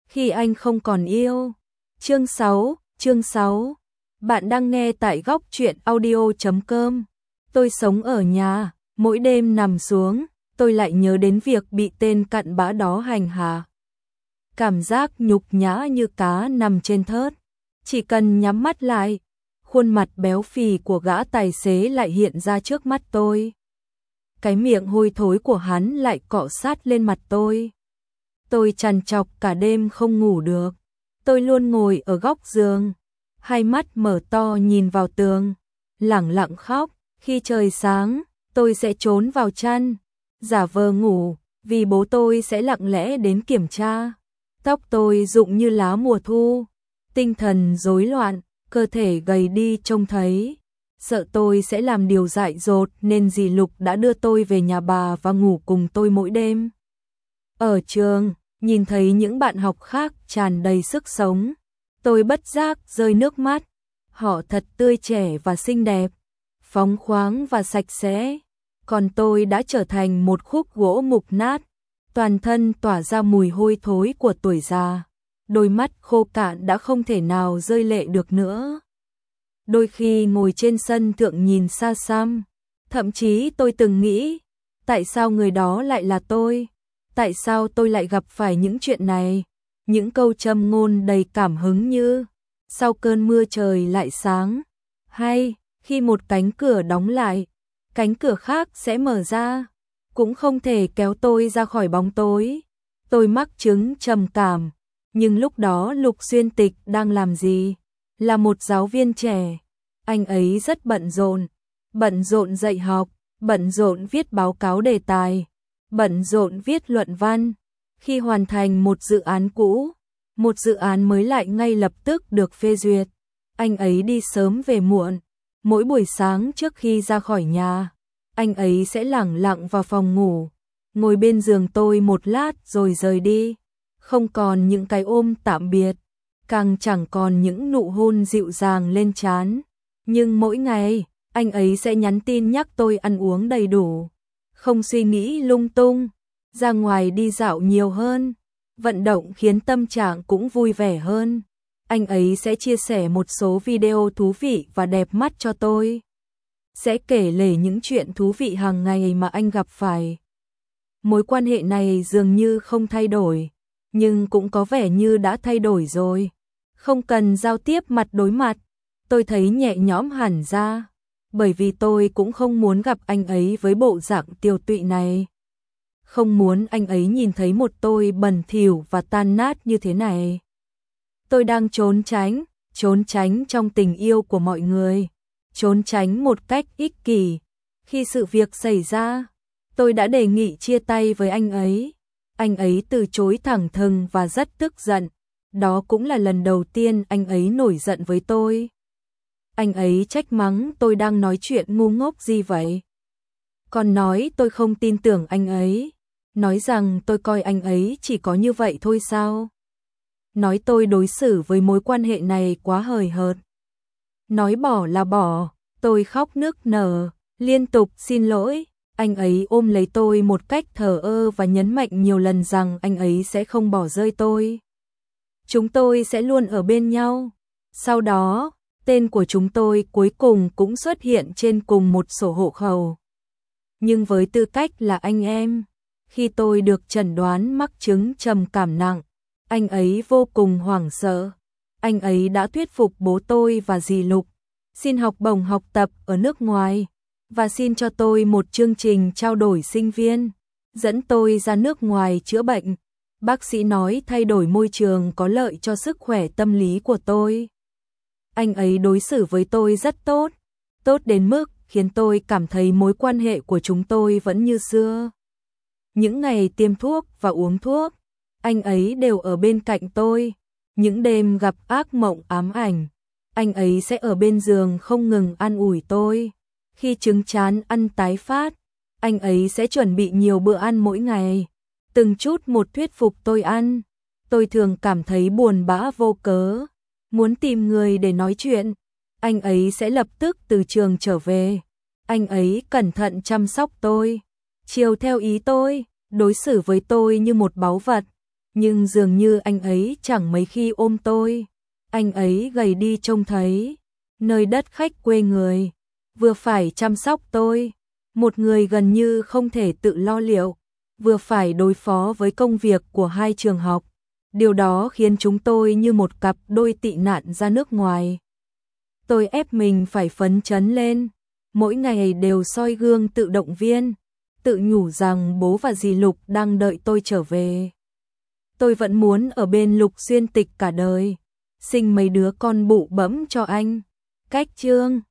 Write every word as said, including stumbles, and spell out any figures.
khi anh không còn yêu. Chương sáu, chương sáu. Bạn đang nghe tại góc truyện audio chấm com. Tôi sống ở nhà, mỗi đêm nằm xuống, tôi lại nhớ đến việc bị tên cặn bã đó hành hạ. Cảm giác nhục nhã như cá nằm trên thớt. Chỉ cần nhắm mắt lại, khuôn mặt béo phì của gã tài xế lại hiện ra trước mắt tôi. Cái miệng hôi thối của hắn lại cọ sát lên mặt tôi. Tôi trằn trọc cả đêm không ngủ được. Tôi luôn ngồi ở góc giường, hai mắt mở to nhìn vào tường, lẳng lặng khóc. Khi trời sáng, tôi sẽ trốn vào chăn, giả vờ ngủ, vì bố tôi sẽ lặng lẽ đến kiểm tra. Tóc tôi rụng như lá mùa thu, tinh thần rối loạn, cơ thể gầy đi trông thấy. Sợ tôi sẽ làm điều dại dột nên dì Lục đã đưa tôi về nhà bà và ngủ cùng tôi mỗi đêm. Ở trường, nhìn thấy những bạn học khác tràn đầy sức sống, tôi bất giác rơi nước mắt. Họ thật tươi trẻ và xinh đẹp, phóng khoáng và sạch sẽ. Còn tôi đã trở thành một khúc gỗ mục nát, toàn thân tỏa ra mùi hôi thối của tuổi già. Đôi mắt khô cạn đã không thể nào rơi lệ được nữa. Đôi khi ngồi trên sân thượng nhìn xa xăm, thậm chí tôi từng nghĩ, tại sao người đó lại là tôi? Tại sao tôi lại gặp phải những chuyện này? Những câu châm ngôn đầy cảm hứng như sau cơn mưa trời lại sáng, hay khi một cánh cửa đóng lại, cánh cửa khác sẽ mở ra, cũng không thể kéo tôi ra khỏi bóng tối. Tôi mắc chứng trầm cảm, nhưng lúc đó Lục Xuyên Tịch đang làm gì? Là một giáo viên trẻ. Anh ấy rất bận rộn, bận rộn dạy học, bận rộn viết báo cáo đề tài, bận rộn viết luận văn. Khi hoàn thành một dự án cũ, một dự án mới lại ngay lập tức được phê duyệt. Anh ấy đi sớm về muộn. Mỗi buổi sáng trước khi ra khỏi nhà, anh ấy sẽ lẳng lặng vào phòng ngủ, ngồi bên giường tôi một lát rồi rời đi. Không còn những cái ôm tạm biệt, càng chẳng còn những nụ hôn dịu dàng lên trán. Nhưng mỗi ngày, anh ấy sẽ nhắn tin nhắc tôi ăn uống đầy đủ, không suy nghĩ lung tung, ra ngoài đi dạo nhiều hơn, vận động khiến tâm trạng cũng vui vẻ hơn. Anh ấy sẽ chia sẻ một số video thú vị và đẹp mắt cho tôi, sẽ kể lể những chuyện thú vị hàng ngày mà anh gặp phải. Mối quan hệ này dường như không thay đổi, nhưng cũng có vẻ như đã thay đổi rồi. Không cần giao tiếp mặt đối mặt, tôi thấy nhẹ nhõm hẳn ra, bởi vì tôi cũng không muốn gặp anh ấy với bộ dạng tiều tụy này. Không muốn anh ấy nhìn thấy một tôi bẩn thỉu và tan nát như thế này. Tôi đang trốn tránh, trốn tránh trong tình yêu của mọi người, trốn tránh một cách ích kỷ. Khi sự việc xảy ra, tôi đã đề nghị chia tay với anh ấy. Anh ấy từ chối thẳng thừng và rất tức giận. Đó cũng là lần đầu tiên anh ấy nổi giận với tôi. Anh ấy trách mắng tôi đang nói chuyện ngu ngốc gì vậy. Còn nói tôi không tin tưởng anh ấy. Nói rằng tôi coi anh ấy chỉ có như vậy thôi sao. Nói tôi đối xử với mối quan hệ này quá hời hợt. Nói bỏ là bỏ, tôi khóc nức nở, liên tục xin lỗi. Anh ấy ôm lấy tôi một cách thờ ơ và nhấn mạnh nhiều lần rằng anh ấy sẽ không bỏ rơi tôi. Chúng tôi sẽ luôn ở bên nhau. Sau đó, tên của chúng tôi cuối cùng cũng xuất hiện trên cùng một sổ hộ khẩu. Nhưng với tư cách là anh em, khi tôi được chẩn đoán mắc chứng trầm cảm nặng, anh ấy vô cùng hoảng sợ. Anh ấy đã thuyết phục bố tôi và dì Lục xin học bổng học tập ở nước ngoài và xin cho tôi một chương trình trao đổi sinh viên, dẫn tôi ra nước ngoài chữa bệnh. Bác sĩ nói thay đổi môi trường có lợi cho sức khỏe tâm lý của tôi. Anh ấy đối xử với tôi rất tốt, tốt đến mức khiến tôi cảm thấy mối quan hệ của chúng tôi vẫn như xưa. Những ngày tiêm thuốc và uống thuốc, anh ấy đều ở bên cạnh tôi. Những đêm gặp ác mộng ám ảnh, anh ấy sẽ ở bên giường không ngừng an ủi tôi. Khi chứng chán ăn tái phát, anh ấy sẽ chuẩn bị nhiều bữa ăn mỗi ngày, từng chút một thuyết phục tôi ăn. Tôi thường cảm thấy buồn bã vô cớ, muốn tìm người để nói chuyện. Anh ấy sẽ lập tức từ trường trở về. Anh ấy cẩn thận chăm sóc tôi, chiều theo ý tôi, đối xử với tôi như một báu vật. nhưng dường như anh ấy chẳng mấy khi ôm tôi. Anh ấy gầy đi trông thấy, nơi đất khách quê người, vừa phải chăm sóc tôi, một người gần như không thể tự lo liệu, vừa phải đối phó với công việc của hai trường học. Điều đó khiến chúng tôi như một cặp đôi tị nạn ra nước ngoài. Tôi ép mình phải phấn chấn lên, mỗi ngày đều soi gương tự động viên, tự nhủ rằng bố và dì Lục đang đợi tôi trở về. Tôi vẫn muốn ở bên Lục Xuyên Tịch cả đời, sinh mấy đứa con bụ bẫm cho anh. Cách chương